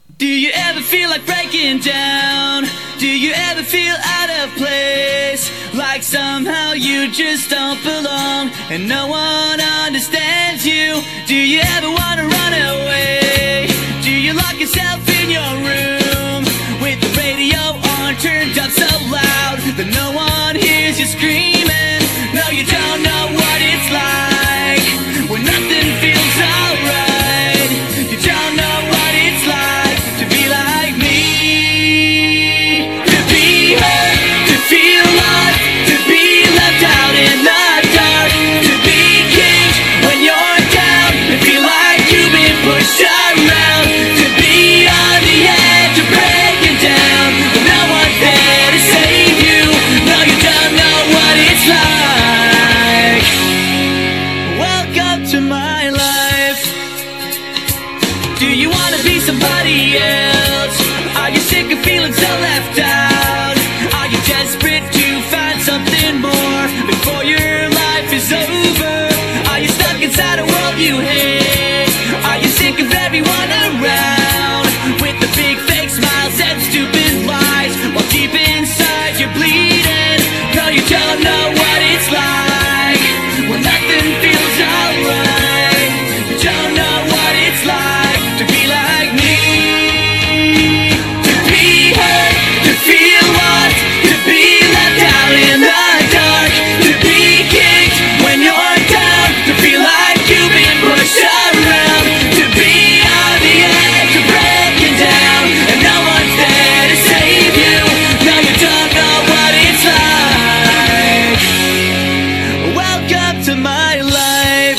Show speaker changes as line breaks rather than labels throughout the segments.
Do you ever feel like breaking down? Do you ever feel out of place? Like somehow you just don't belong and no one understands you? Do you ever want to run away? Do you lock yourself in your room with the radio on turned up so loud that no one hears you screaming? No, you don't know what it's like when nothing feels alright. You don't know what it's like to be like me, to be hurt, to feel lost, to be left out in the dark, to be kicked when you're down and feel like you've been pushed around, to be on the edge of breaking down but no one's there to save you. No, you don't know what it's like. Welcome to my life. Do you wanna be somebody else? Are you sick of feeling so left out? Are you desperate to find something more before your life is over? Are you stuck inside a world you hate? Are you sick of everyone around with the big fake smiles and stupid lies while deep inside you're bleeding? No, you don't know what it's like when nothing feels alright. You don't know what it's like to be like me, to be hurt, to feel lost, to be left out in the dark, to be kicked when you're down, to feel like you've been pushed around, to be on the edge of breaking down and no one's there to save you. No, you don't know what it's like. Welcome to my life.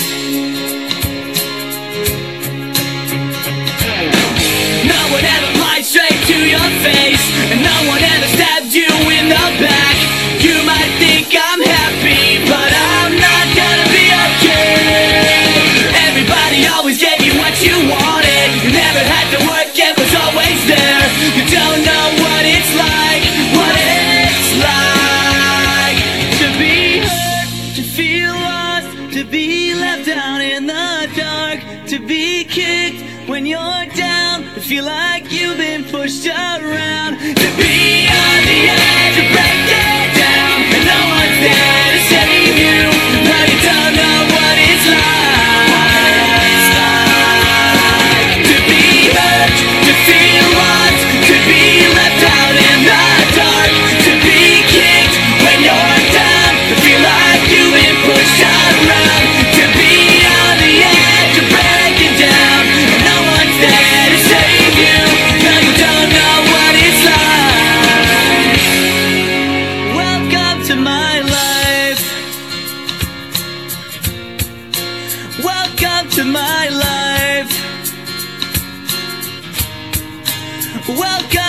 No one ever lied straight to your face and no one ever stabbed you in the back. You might think I'm happy, but I'm not gonna be okay. Everybody always gave you what you wanted. You never had to work, it was always there. You don't know what it's like, what it's like to be hurt, to feel lost, to be left out in the dark, to be kicked when you're down, to feel like you've been pushed around, to be on the edge of breaking down and no one's there to save you. No, you don't know what it's like to be hurt, to feel lost, to be left out in the dark, to be kicked when you're down, to feel like you've been pushed around, to be on the edge of breaking down and no one's there to save you. No, you don't know what it's like. Welcome to my life. Welcome to my life. Welcome